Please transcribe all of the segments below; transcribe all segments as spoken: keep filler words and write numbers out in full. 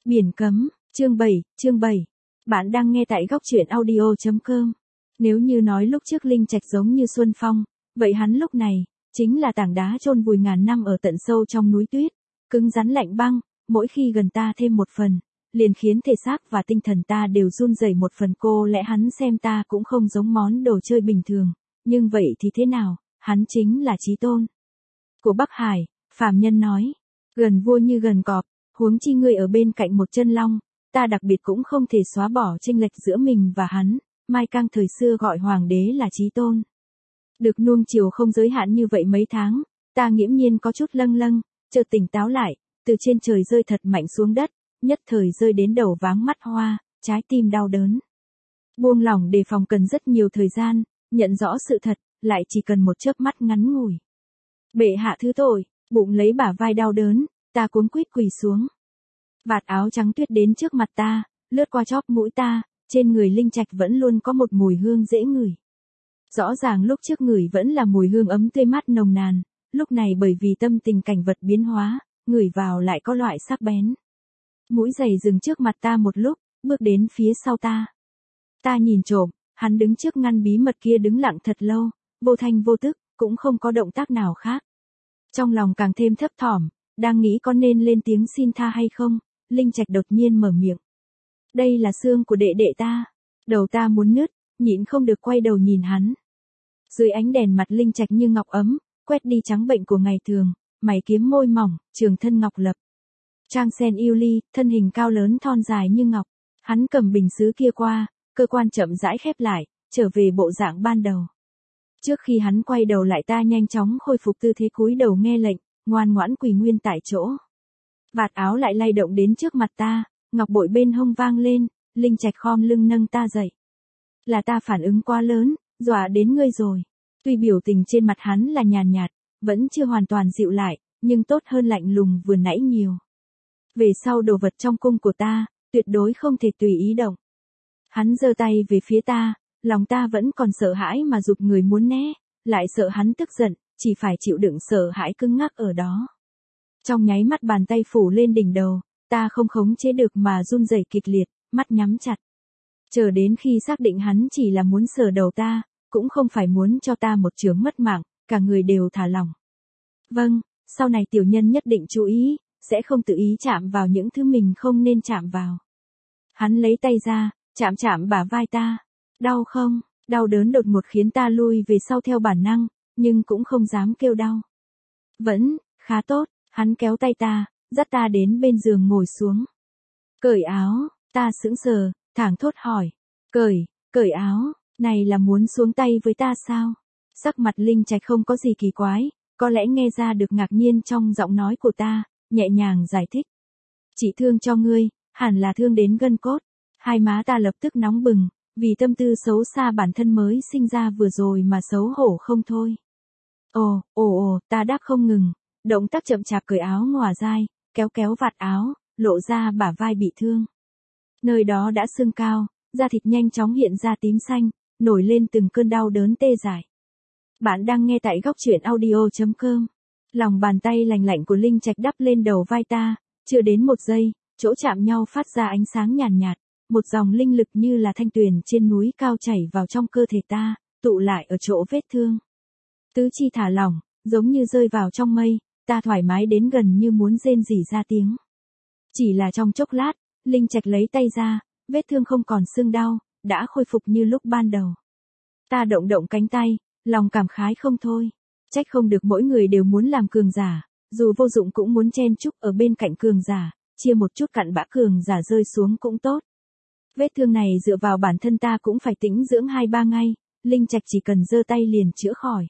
Biển cấm, chương bảy, chương bảy. Bạn đang nghe tại góc truyện audio chấm com. Nếu như nói lúc trước Linh Trạch giống như Xuân Phong, vậy hắn lúc này, chính là tảng đá chôn vùi ngàn năm ở tận sâu trong núi tuyết, cứng rắn lạnh băng, mỗi khi gần ta thêm một phần, liền khiến thể xác và tinh thần ta đều run rẩy một phần. Cô lẽ hắn xem ta cũng không giống món đồ chơi bình thường, nhưng vậy thì thế nào, hắn chính là chí tôn của Bắc Hải. Phàm nhân nói, gần vua như gần cọp, huống chi ngươi ở bên cạnh một chân long, ta đặc biệt cũng không thể xóa bỏ chênh lệch giữa mình và hắn. Mai Cang thời xưa gọi hoàng đế là chí tôn. Được nuông chiều không giới hạn như vậy mấy tháng, ta nghiễm nhiên có chút lâng lâng, chợt tỉnh táo lại, từ trên trời rơi thật mạnh xuống đất, nhất thời rơi đến đầu váng mắt hoa, trái tim đau đớn. Buông lỏng đề phòng cần rất nhiều thời gian, nhận rõ sự thật, lại chỉ cần một chớp mắt ngắn ngủi. Bệ hạ thứ tội, bụng lấy bả vai đau đớn, ta cuống quýt quỳ xuống. Vạt áo trắng tuyết đến trước mặt ta, lướt qua chóp mũi ta, trên người Linh Trạch vẫn luôn có một mùi hương dễ ngửi. Rõ ràng lúc trước ngửi vẫn là mùi hương ấm tươi mát nồng nàn, lúc này bởi vì tâm tình cảnh vật biến hóa, ngửi vào lại có loại sắc bén. Mũi giày dừng trước mặt ta một lúc, bước đến phía sau ta. Ta nhìn trộm, hắn đứng trước ngăn bí mật kia đứng lặng thật lâu, vô thanh vô tức, cũng không có động tác nào khác. Trong lòng càng thêm thấp thỏm, đang nghĩ có nên lên tiếng xin tha hay không, Linh Trạch đột nhiên mở miệng. Đây là xương của đệ đệ ta. Đầu ta muốn nứt, nhịn không được quay đầu nhìn hắn. Dưới ánh đèn mặt Linh Trạch như ngọc ấm, quét đi trắng bệnh của ngày thường, mày kiếm môi mỏng, trường thân ngọc lập. Trang sen yêu ly, thân hình cao lớn thon dài như ngọc. Hắn cầm bình sứ kia qua, cơ quan chậm rãi khép lại, trở về bộ dạng ban đầu. Trước khi hắn quay đầu lại ta nhanh chóng khôi phục tư thế cúi đầu nghe lệnh, ngoan ngoãn quỳ nguyên tại chỗ. Vạt áo lại lay động đến trước mặt ta, ngọc bội bên hông vang lên, Linh Trạch khom lưng nâng ta dậy. Là ta phản ứng quá lớn, dọa đến ngươi rồi. Tuy biểu tình trên mặt hắn là nhàn nhạt, vẫn chưa hoàn toàn dịu lại, nhưng tốt hơn lạnh lùng vừa nãy nhiều. Về sau đồ vật trong cung của ta, tuyệt đối không thể tùy ý động. Hắn giơ tay về phía ta, lòng ta vẫn còn sợ hãi mà giục người muốn né, lại sợ hắn tức giận, chỉ phải chịu đựng sợ hãi cứng ngắc ở đó. Trong nháy mắt bàn tay phủ lên đỉnh đầu, ta không khống chế được mà run rẩy kịch liệt, mắt nhắm chặt. Chờ đến khi xác định hắn chỉ là muốn sờ đầu ta, cũng không phải muốn cho ta một chướng mất mạng, cả người đều thả lỏng. Vâng, sau này tiểu nhân nhất định chú ý, sẽ không tự ý chạm vào những thứ mình không nên chạm vào. Hắn lấy tay ra, chạm chạm bả vai ta. Đau không? Đau đớn đột ngột khiến ta lui về sau theo bản năng, nhưng cũng không dám kêu đau. Vẫn, khá tốt, hắn kéo tay ta, dắt ta đến bên giường ngồi xuống. Cởi áo, ta sững sờ, thảng thốt hỏi. Cởi, cởi áo, này là muốn xuống tay với ta sao? Sắc mặt Linh Trạch không có gì kỳ quái, có lẽ nghe ra được ngạc nhiên trong giọng nói của ta, nhẹ nhàng giải thích. Chỉ thương cho ngươi, hẳn là thương đến gân cốt. Hai má ta lập tức nóng bừng, vì tâm tư xấu xa bản thân mới sinh ra vừa rồi mà xấu hổ không thôi. Ồ, ồ ồ, ta đáp không ngừng, động tác chậm chạp cởi áo ngòa dai, kéo kéo vạt áo, lộ ra bả vai bị thương. Nơi đó đã sưng cao, da thịt nhanh chóng hiện ra tím xanh, nổi lên từng cơn đau đớn tê dại. Bạn đang nghe tại góc truyện audio chấm com. Lòng bàn tay lành lạnh của Linh Trạch đắp lên đầu vai ta, chưa đến một giây, chỗ chạm nhau phát ra ánh sáng nhàn nhạt, một dòng linh lực như là thanh tuyền trên núi cao chảy vào trong cơ thể ta, tụ lại ở chỗ vết thương. Tứ chi thả lỏng, giống như rơi vào trong mây, ta thoải mái đến gần như muốn rên rỉ ra tiếng. Chỉ là trong chốc lát, Linh Trạch lấy tay ra, vết thương không còn sưng đau, đã khôi phục như lúc ban đầu. Ta động động cánh tay, lòng cảm khái không thôi. Trách không được mỗi người đều muốn làm cường giả, dù vô dụng cũng muốn chen chúc ở bên cạnh cường giả, chia một chút cặn bã cường giả rơi xuống cũng tốt. Vết thương này dựa vào bản thân ta cũng phải tĩnh dưỡng hai ba ngày, Linh Trạch chỉ cần giơ tay liền chữa khỏi.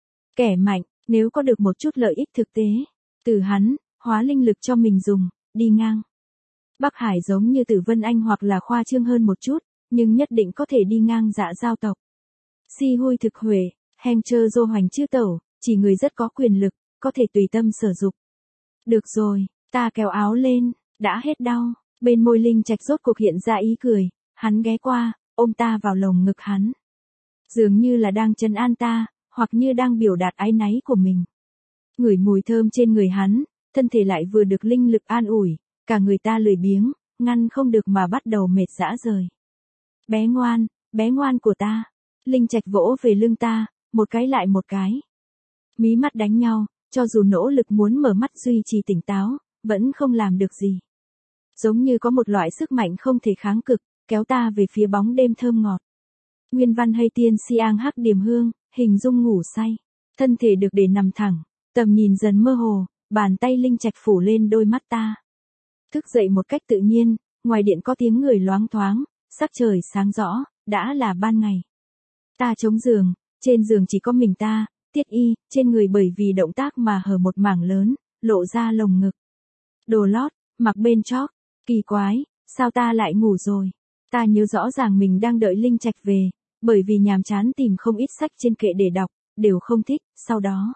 Kẻ mạnh, nếu có được một chút lợi ích thực tế, từ hắn, hóa linh lực cho mình dùng, đi ngang. Bắc Hải giống như Tử Vân Anh hoặc là khoa trương hơn một chút, nhưng nhất định có thể đi ngang dạ giao tộc. Si hui thực huệ, heng chơ dô hoành chư tẩu, chỉ người rất có quyền lực, có thể tùy tâm sử dụng. Được rồi, ta kéo áo lên, đã hết đau, bên môi Linh Trạch rốt cuộc hiện ra ý cười, hắn ghé qua, ôm ta vào lồng ngực hắn. Dường như là đang trấn an ta, hoặc như đang biểu đạt áy náy của mình. Ngửi mùi thơm trên người hắn, thân thể lại vừa được linh lực an ủi, cả người ta lười biếng, ngăn không được mà bắt đầu mệt rã rời. Bé ngoan, bé ngoan của ta. Linh Trạch vỗ về lưng ta, một cái lại một cái. Mí mắt đánh nhau, cho dù nỗ lực muốn mở mắt duy trì tỉnh táo, vẫn không làm được gì. Giống như có một loại sức mạnh không thể kháng cực, kéo ta về phía bóng đêm thơm ngọt. Nguyên văn hay tiên siang hắc điểm hương, hình dung ngủ say. Thân thể được để nằm thẳng, tầm nhìn dần mơ hồ, bàn tay Linh Trạch phủ lên đôi mắt ta. Thức dậy một cách tự nhiên, ngoài điện có tiếng người loáng thoáng, sắc trời sáng rõ, đã là ban ngày. Ta chống giường, trên giường chỉ có mình ta, tiết y, trên người bởi vì động tác mà hở một mảng lớn, lộ ra lồng ngực. Đồ lót, mặc bên chóp, kỳ quái, sao ta lại ngủ rồi? Ta nhớ rõ ràng mình đang đợi Linh Trạch về, bởi vì nhàm chán tìm không ít sách trên kệ để đọc, đều không thích, sau đó.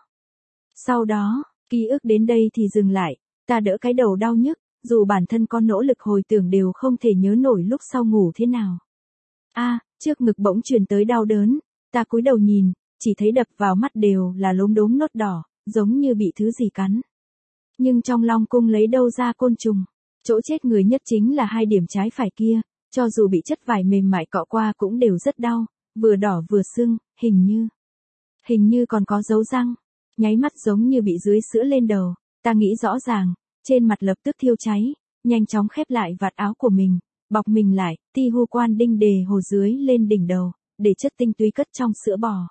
Sau đó, ký ức đến đây thì dừng lại, ta đỡ cái đầu đau nhức, dù bản thân có nỗ lực hồi tưởng đều không thể nhớ nổi lúc sau ngủ thế nào. A, à, trước ngực bỗng truyền tới đau đớn, ta cúi đầu nhìn, chỉ thấy đập vào mắt đều là lốm đốm nốt đỏ, giống như bị thứ gì cắn. Nhưng trong Long Cung lấy đâu ra côn trùng, chỗ chết người nhất chính là hai điểm trái phải kia, cho dù bị chất vải mềm mại cọ qua cũng đều rất đau, vừa đỏ vừa sưng, hình như, hình như còn có dấu răng, nháy mắt giống như bị dưới sữa lên đầu, ta nghĩ rõ ràng, trên mặt lập tức thiêu cháy, nhanh chóng khép lại vạt áo của mình, bọc mình lại, ti hu quan đinh đề hồ dưới lên đỉnh đầu, để chất tinh túy cất trong sữa bò.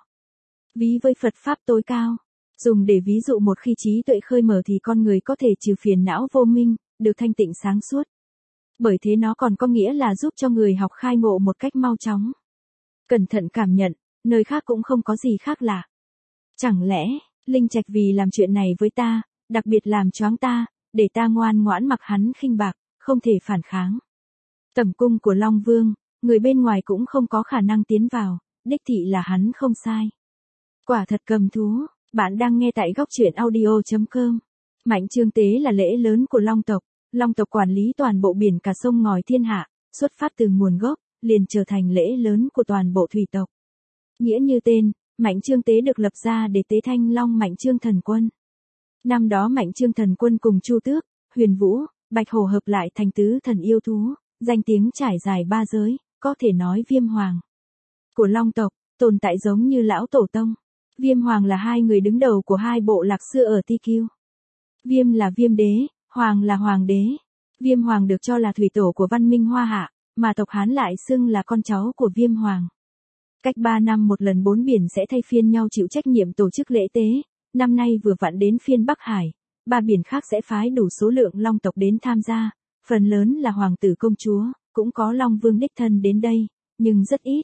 Ví với Phật Pháp tối cao, dùng để ví dụ một khi trí tuệ khơi mở thì con người có thể trừ phiền não vô minh, được thanh tịnh sáng suốt. Bởi thế nó còn có nghĩa là giúp cho người học khai ngộ một cách mau chóng. Cẩn thận cảm nhận, nơi khác cũng không có gì khác lạ. Chẳng lẽ, Linh Trạch vì làm chuyện này với ta, đặc biệt làm choáng ta, để ta ngoan ngoãn mặc hắn khinh bạc, không thể phản kháng. Tẩm cung của Long Vương, người bên ngoài cũng không có khả năng tiến vào, đích thị là hắn không sai. Quả thật cầm thú, bạn đang nghe tại góc truyện audio chấm com. Mạnh Trương Tế là lễ lớn của Long tộc, Long tộc quản lý toàn bộ biển cả sông ngòi thiên hạ, xuất phát từ nguồn gốc, liền trở thành lễ lớn của toàn bộ thủy tộc. Nghĩa như tên, Mạnh Trương Tế được lập ra để tế thanh Long Mạnh Trương Thần Quân. Năm đó Mạnh Trương Thần Quân cùng Chu Tước, Huyền Vũ, Bạch Hổ hợp lại thành tứ thần yêu thú, danh tiếng trải dài ba giới, có thể nói Viêm Hoàng của Long tộc, tồn tại giống như lão tổ tông. Viêm Hoàng là hai người đứng đầu của hai bộ lạc xưa ở Ti Kiêu. Viêm là Viêm Đế, Hoàng là Hoàng Đế. Viêm Hoàng được cho là thủy tổ của văn minh Hoa Hạ, mà tộc Hán lại xưng là con cháu của Viêm Hoàng. Cách ba năm một lần bốn biển sẽ thay phiên nhau chịu trách nhiệm tổ chức lễ tế, năm nay vừa vặn đến phiên Bắc Hải, ba biển khác sẽ phái đủ số lượng Long tộc đến tham gia, phần lớn là hoàng tử công chúa, cũng có Long Vương đích thân đến đây, nhưng rất ít.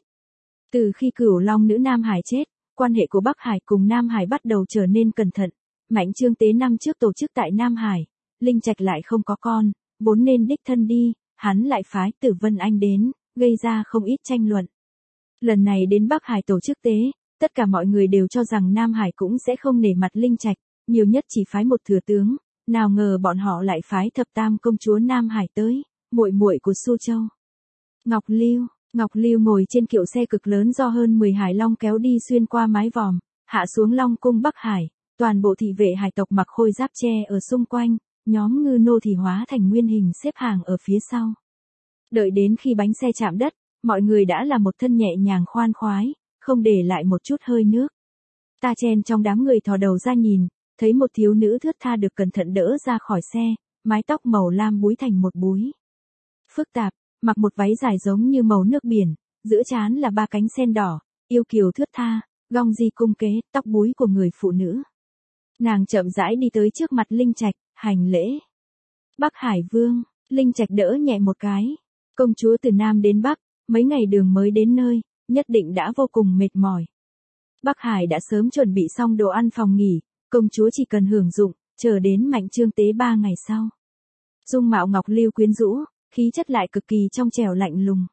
Từ khi Cửu Long nữ Nam Hải chết, quan hệ của Bắc Hải cùng Nam Hải bắt đầu trở nên cẩn thận. Mạnh Trương Tế năm trước tổ chức tại Nam Hải, Linh Trạch lại không có con, vốn nên đích thân đi, hắn lại phái Tử Vân Anh đến, gây ra không ít tranh luận. Lần này đến Bắc Hải tổ chức tế, tất cả mọi người đều cho rằng Nam Hải cũng sẽ không nể mặt Linh Trạch, nhiều nhất chỉ phái một thừa tướng, nào ngờ bọn họ lại phái thập tam công chúa Nam Hải tới, muội muội của Su Châu. Ngọc Lưu, Ngọc Lưu ngồi trên kiệu xe cực lớn do hơn mười hải long kéo đi xuyên qua mái vòm, hạ xuống Long cung Bắc Hải, toàn bộ thị vệ hải tộc mặc khôi giáp tre ở xung quanh, nhóm ngư nô thì hóa thành nguyên hình xếp hàng ở phía sau. Đợi đến khi bánh xe chạm đất, mọi người đã là một thân nhẹ nhàng khoan khoái, không để lại một chút hơi nước. Ta chen trong đám người thò đầu ra nhìn, thấy một thiếu nữ thướt tha được cẩn thận đỡ ra khỏi xe, mái tóc màu lam búi thành một búi phức tạp, mặc một váy dài giống như màu nước biển, giữa trán là ba cánh sen đỏ, yêu kiều thướt tha, gong di cung kế, tóc búi của người phụ nữ. Nàng chậm rãi đi tới trước mặt Linh Trạch, hành lễ. Bắc Hải Vương, Linh Trạch đỡ nhẹ một cái. Công chúa từ Nam đến Bắc, mấy ngày đường mới đến nơi, nhất định đã vô cùng mệt mỏi. Bắc Hải đã sớm chuẩn bị xong đồ ăn phòng nghỉ, công chúa chỉ cần hưởng dụng, chờ đến Mạnh Trương Tế ba ngày sau. Dung mạo Ngọc Lưu quyến rũ, khí chất lại cực kỳ trong trẻo lạnh lùng.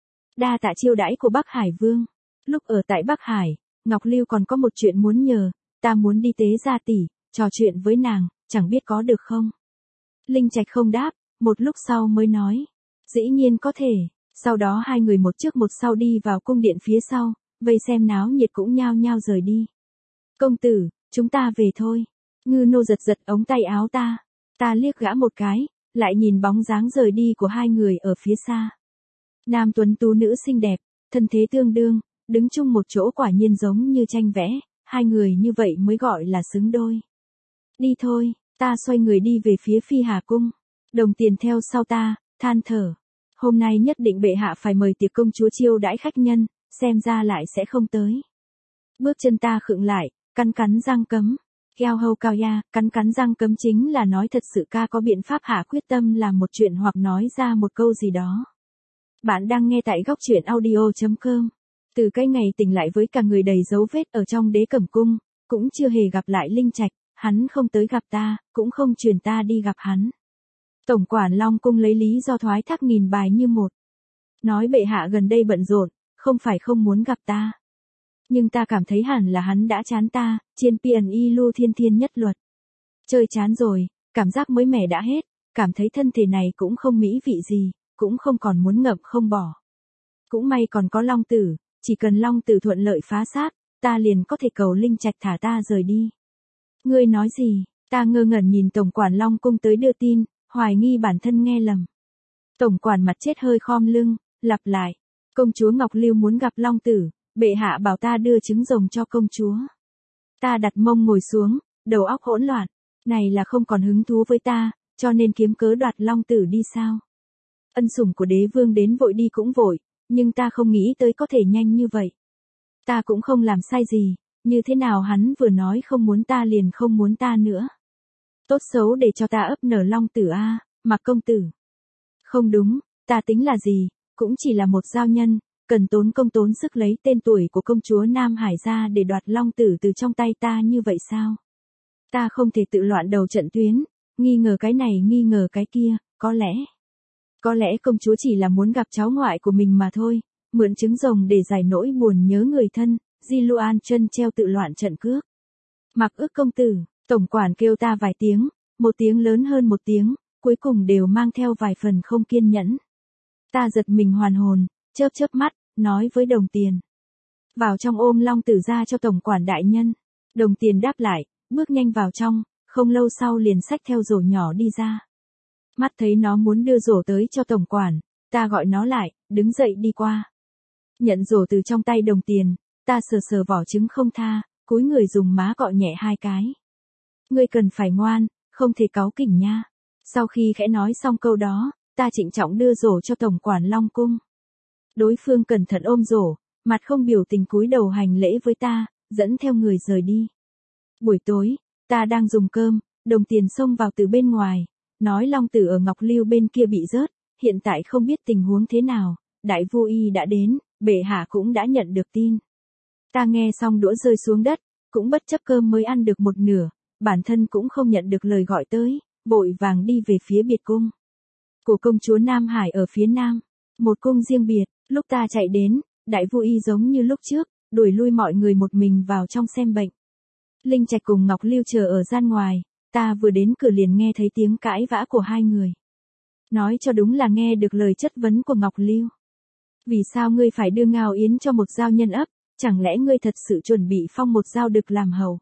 Đa tạ chiêu đãi của Bắc Hải Vương. Lúc ở tại Bắc Hải, Ngọc Lưu còn có một chuyện muốn nhờ, ta muốn đi tế gia tỷ, trò chuyện với nàng, chẳng biết có được không? Linh Trạch không đáp, một lúc sau mới nói. Dĩ nhiên có thể, sau đó hai người một trước một sau đi vào cung điện phía sau, vây xem náo nhiệt cũng nhao nhao rời đi. Công tử, chúng ta về thôi. Ngư nô giật giật ống tay áo ta. Ta liếc gã một cái, lại nhìn bóng dáng rời đi của hai người ở phía xa. Nam tuấn tú nữ xinh đẹp, thân thế tương đương, đứng chung một chỗ quả nhiên giống như tranh vẽ, hai người như vậy mới gọi là xứng đôi. Đi thôi, ta xoay người đi về phía Phi Hà Cung. Đồng Tiền theo sau ta, than thở. Hôm nay nhất định bệ hạ phải mời tiệc công chúa chiêu đãi khách nhân, xem ra lại sẽ không tới. Bước chân ta khựng lại, cắn cắn răng cấm. Keo hâu cao ya, cắn cắn răng cấm chính là nói thật sự ca có biện pháp hạ quyết tâm làm một chuyện hoặc nói ra một câu gì đó. Bạn đang nghe tại góc truyện audio chấm com. Từ cái ngày tỉnh lại với cả người đầy dấu vết ở trong Đế Cẩm Cung, cũng chưa hề gặp lại Linh Trạch, hắn không tới gặp ta, cũng không truyền ta đi gặp hắn. Tổng quản Long Cung lấy lý do thoái thác nghìn bài như một. Nói bệ hạ gần đây bận rộn, không phải không muốn gặp ta. Nhưng ta cảm thấy hẳn là hắn đã chán ta, chiên piền y lưu thiên thiên nhất luật. Chơi chán rồi, cảm giác mới mẻ đã hết, cảm thấy thân thể này cũng không mỹ vị gì, cũng không còn muốn ngậm không bỏ. Cũng may còn có Long Tử, chỉ cần Long Tử thuận lợi phá xác, ta liền có thể cầu Linh Trạch thả ta rời đi. Ngươi nói gì? Ta ngơ ngẩn nhìn Tổng quản Long Cung tới đưa tin, hoài nghi bản thân nghe lầm. Tổng quản mặt chết hơi khom lưng, lặp lại. Công chúa Ngọc Lưu muốn gặp Long Tử, bệ hạ bảo ta đưa trứng rồng cho công chúa. Ta đặt mông ngồi xuống, đầu óc hỗn loạn. Này là không còn hứng thú với ta, cho nên kiếm cớ đoạt Long Tử đi sao? Ân sủng của đế vương đến vội đi cũng vội, nhưng ta không nghĩ tới có thể nhanh như vậy. Ta cũng không làm sai gì, như thế nào hắn vừa nói không muốn ta liền không muốn ta nữa. Tốt xấu để cho ta ấp nở Long Tử a, Mặc công tử. Không đúng, ta tính là gì, cũng chỉ là một giao nhân, cần tốn công tốn sức lấy tên tuổi của công chúa Nam Hải ra để đoạt Long Tử từ trong tay ta như vậy sao? Ta không thể tự loạn đầu trận tuyến, nghi ngờ cái này nghi ngờ cái kia, có lẽ. Có lẽ công chúa chỉ là muốn gặp cháu ngoại của mình mà thôi, mượn trứng rồng để giải nỗi buồn nhớ người thân, Di Luan chân treo tự loạn trận cước. Mặc ước công tử, tổng quản kêu ta vài tiếng, một tiếng lớn hơn một tiếng, cuối cùng đều mang theo vài phần không kiên nhẫn. Ta giật mình hoàn hồn, chớp chớp mắt, nói với Đồng Tiền. Vào trong ôm Long Tử ra cho tổng quản đại nhân. Đồng Tiền đáp lại, bước nhanh vào trong, không lâu sau liền xách theo rổ nhỏ đi ra. Mắt thấy nó muốn đưa rổ tới cho tổng quản, ta gọi nó lại, đứng dậy đi qua. Nhận rổ từ trong tay Đồng Tiền, ta sờ sờ vỏ trứng không tha, cúi người dùng má cọ nhẹ hai cái. Ngươi cần phải ngoan, không thể cáu kỉnh nha. Sau khi khẽ nói xong câu đó, ta trịnh trọng đưa rổ cho tổng quản Long Cung. Đối phương cẩn thận ôm rổ, mặt không biểu tình cúi đầu hành lễ với ta, dẫn theo người rời đi. Buổi tối, ta đang dùng cơm, Đồng Tiền xông vào từ bên ngoài, nói Long Tử ở Ngọc Lưu bên kia bị rớt, hiện tại không biết tình huống thế nào, đại vu y đã đến, bệ hạ cũng đã nhận được tin. Ta nghe xong đũa rơi xuống đất, cũng bất chấp cơm mới ăn được một nửa, bản thân cũng không nhận được lời gọi tới, vội vàng đi về phía biệt cung của công chúa Nam Hải ở phía nam, một cung riêng biệt. Lúc ta chạy đến, đại vu y giống như lúc trước, đuổi lui mọi người một mình vào trong xem bệnh. Linh Trạch cùng Ngọc Lưu chờ ở gian ngoài, ta vừa đến cửa liền nghe thấy tiếng cãi vã của hai người. Nói cho đúng là nghe được lời chất vấn của Ngọc Lưu. Vì sao ngươi phải đưa Ngao Yến cho một giao nhân ấp, chẳng lẽ ngươi thật sự chuẩn bị phong một giao đực làm hầu?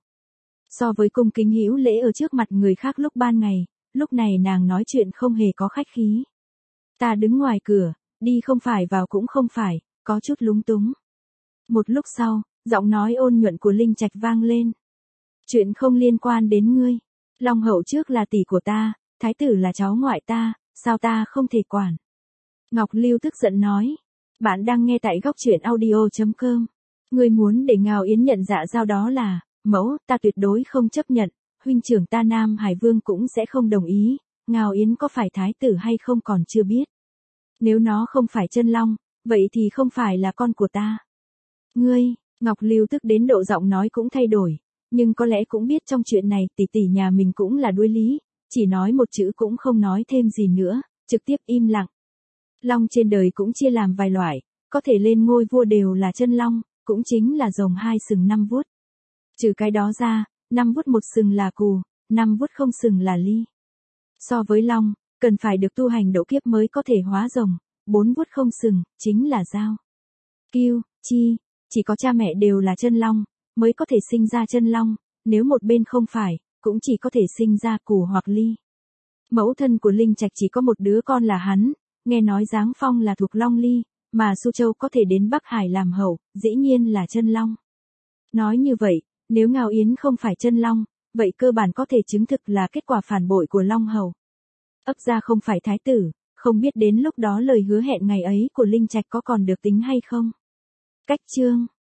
So với cung kính hữu lễ ở trước mặt người khác lúc ban ngày, lúc này nàng nói chuyện không hề có khách khí. Ta đứng ngoài cửa, đi không phải vào cũng không phải, có chút lúng túng. Một lúc sau, giọng nói ôn nhuận của Linh Trạch vang lên. Chuyện không liên quan đến ngươi. Long hậu trước là tỷ của ta, thái tử là cháu ngoại ta, sao ta không thể quản? Ngọc Lưu tức giận nói. Bạn đang nghe tại góc truyện audio chấm com. Ngươi muốn để Ngao Yến nhận dạ giao đó là, mẫu, ta tuyệt đối không chấp nhận, huynh trưởng ta Nam Hải Vương cũng sẽ không đồng ý, Ngao Yến có phải thái tử hay không còn chưa biết. Nếu nó không phải chân long, vậy thì không phải là con của ta. Ngươi, Ngọc Lưu tức đến độ giọng nói cũng thay đổi, nhưng có lẽ cũng biết trong chuyện này tỷ tỷ nhà mình cũng là đuối lý, chỉ nói một chữ cũng không nói thêm gì nữa, trực tiếp im lặng. Long trên đời cũng chia làm vài loại, có thể lên ngôi vua đều là chân long, cũng chính là rồng hai sừng năm vuốt. Trừ cái đó ra, năm vuốt một sừng là cù, năm vuốt không sừng là ly. So với long, cần phải được tu hành độ kiếp mới có thể hóa rồng, bốn vuốt không sừng, chính là dao. Kiêu, chi, chỉ có cha mẹ đều là chân long, mới có thể sinh ra chân long, nếu một bên không phải, cũng chỉ có thể sinh ra cù hoặc ly. Mẫu thân của Linh Trạch chỉ có một đứa con là hắn, nghe nói Giáng Phong là thuộc Long Ly, mà Su Châu có thể đến Bắc Hải làm hậu, dĩ nhiên là chân long. Nói như vậy, nếu Ngao Yến không phải chân long, vậy cơ bản có thể chứng thực là kết quả phản bội của Long Hầu. Ấp gia không phải thái tử, không biết đến lúc đó lời hứa hẹn ngày ấy của Linh Trạch có còn được tính hay không. Cách chương